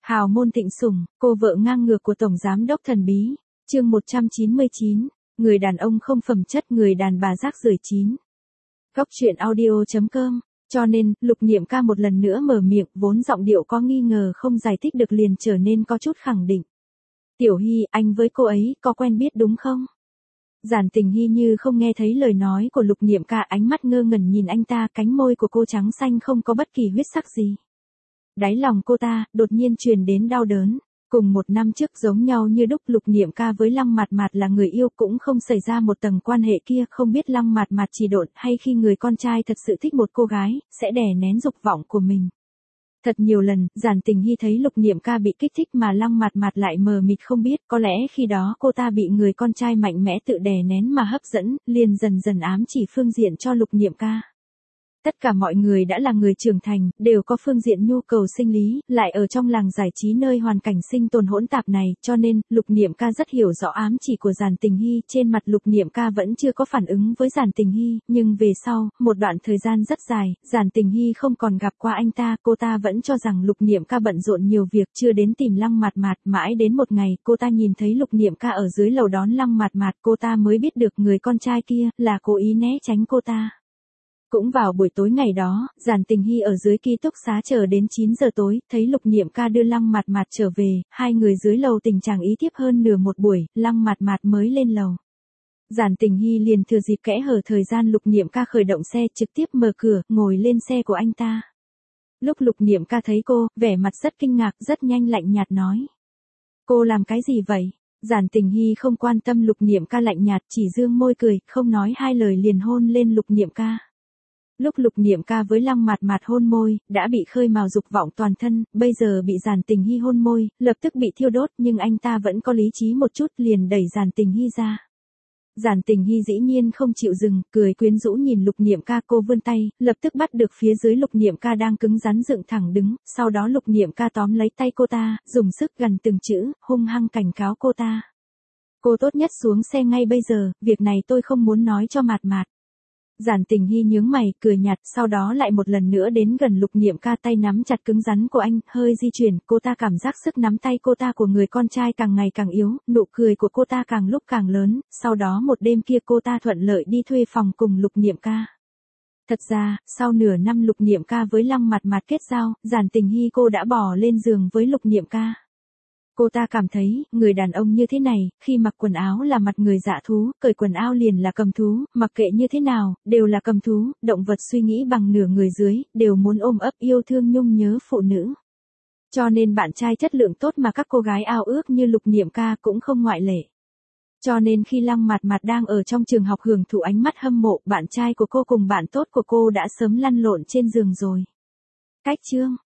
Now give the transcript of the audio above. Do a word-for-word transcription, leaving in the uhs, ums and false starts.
Hào môn thịnh sủng, cô vợ ngang ngược của Tổng Giám đốc thần bí. Chương một trăm chín mươi chín, người đàn ông không phẩm chất, người đàn bà rác rưởi chín. Góc truyện audio chấm com. Cho nên, Lục Niệm Ca một lần nữa mở miệng, vốn giọng điệu có nghi ngờ không giải thích được liền trở nên có chút khẳng định. Tiểu Hy, anh với cô ấy có quen biết đúng không? Giản Tình Hy như không nghe thấy lời nói của Lục Niệm Ca, ánh mắt ngơ ngẩn nhìn anh ta, cánh môi của cô trắng xanh không có bất kỳ huyết sắc gì. Đáy lòng cô ta đột nhiên truyền đến đau đớn. Cùng một năm trước giống nhau như đúc, Lục Niệm Ca với Lăng Mạt Mạt là người yêu, cũng không xảy ra một tầng quan hệ kia, không biết Lăng Mạt Mạt chỉ độn hay khi người con trai thật sự thích một cô gái, sẽ đè nén dục vọng của mình. Thật nhiều lần, Giản Tình Hy thấy Lục Niệm Ca bị kích thích mà Lăng Mạt Mạt lại mờ mịt không biết, có lẽ khi đó cô ta bị người con trai mạnh mẽ tự đè nén mà hấp dẫn, liền dần dần ám chỉ phương diện cho Lục Niệm Ca. Tất cả mọi người đã là người trưởng thành, đều có phương diện nhu cầu sinh lý, lại ở trong làng giải trí nơi hoàn cảnh sinh tồn hỗn tạp này, cho nên, Lục Niệm Ca rất hiểu rõ ám chỉ của Giản Tình Hy. Trên mặt Lục Niệm Ca vẫn chưa có phản ứng với Giản Tình Hy, nhưng về sau, một đoạn thời gian rất dài, Giản Tình Hy không còn gặp qua anh ta, cô ta vẫn cho rằng Lục Niệm Ca bận rộn nhiều việc, chưa đến tìm Lăng Mạt Mạt, mãi đến một ngày, cô ta nhìn thấy Lục Niệm Ca ở dưới lầu đón Lăng Mạt Mạt, cô ta mới biết được người con trai kia là cố ý né tránh cô ta. Cũng vào buổi tối ngày đó, Giản Tình Hy ở dưới ký túc xá chờ đến chín giờ tối, thấy Lục Niệm Ca đưa Lăng Mạt Mạt trở về, hai người dưới lầu tình trạng ý tiếp hơn nửa một buổi, Lăng Mạt Mạt mới lên lầu. Giản Tình Hy liền thừa dịp kẽ hở thời gian Lục Niệm Ca khởi động xe, trực tiếp mở cửa, ngồi lên xe của anh ta. Lúc Lục Niệm Ca thấy cô, vẻ mặt rất kinh ngạc, rất nhanh lạnh nhạt nói: "Cô làm cái gì vậy?" Giản Tình Hy không quan tâm Lục Niệm Ca lạnh nhạt, chỉ dương môi cười, không nói hai lời liền hôn lên Lục Niệm Ca. Lúc Lục Niệm Ca với Lăng Mạt Mạt hôn môi, đã bị khơi mào dục vọng toàn thân, bây giờ bị Giản Tình Hy hôn môi, lập tức bị thiêu đốt, nhưng anh ta vẫn có lý trí một chút, liền đẩy Giản Tình Hy ra. Giản Tình Hy dĩ nhiên không chịu dừng, cười quyến rũ nhìn Lục Niệm Ca, cô vươn tay, lập tức bắt được phía dưới Lục Niệm Ca đang cứng rắn dựng thẳng đứng, sau đó Lục Niệm Ca tóm lấy tay cô ta, dùng sức gần từng chữ, hung hăng cảnh cáo cô ta. "Cô tốt nhất xuống xe ngay bây giờ, việc này tôi không muốn nói cho Mạt Mạt." Giản Tình Hy nhướng mày, cười nhạt, sau đó lại một lần nữa đến gần Lục Niệm Ca, tay nắm chặt cứng rắn của anh, hơi di chuyển, cô ta cảm giác sức nắm tay cô ta của người con trai càng ngày càng yếu, nụ cười của cô ta càng lúc càng lớn, sau đó một đêm kia cô ta thuận lợi đi thuê phòng cùng Lục Niệm Ca. Thật ra, sau nửa năm Lục Niệm Ca với Lăng Mạt Mạt kết giao, Giản Tình Hy cô đã bò lên giường với Lục Niệm Ca. Cô ta cảm thấy, người đàn ông như thế này, khi mặc quần áo là mặt người dã thú, cởi quần áo liền là cầm thú, mặc kệ như thế nào, đều là cầm thú, động vật suy nghĩ bằng nửa người dưới, đều muốn ôm ấp yêu thương nhung nhớ phụ nữ. Cho nên bạn trai chất lượng tốt mà các cô gái ao ước như Lục Niệm Ca cũng không ngoại lệ. Cho nên khi Lăng Mạt Mạt đang ở trong trường học hưởng thụ ánh mắt hâm mộ, bạn trai của cô cùng bạn tốt của cô đã sớm lăn lộn trên giường rồi. Cách chương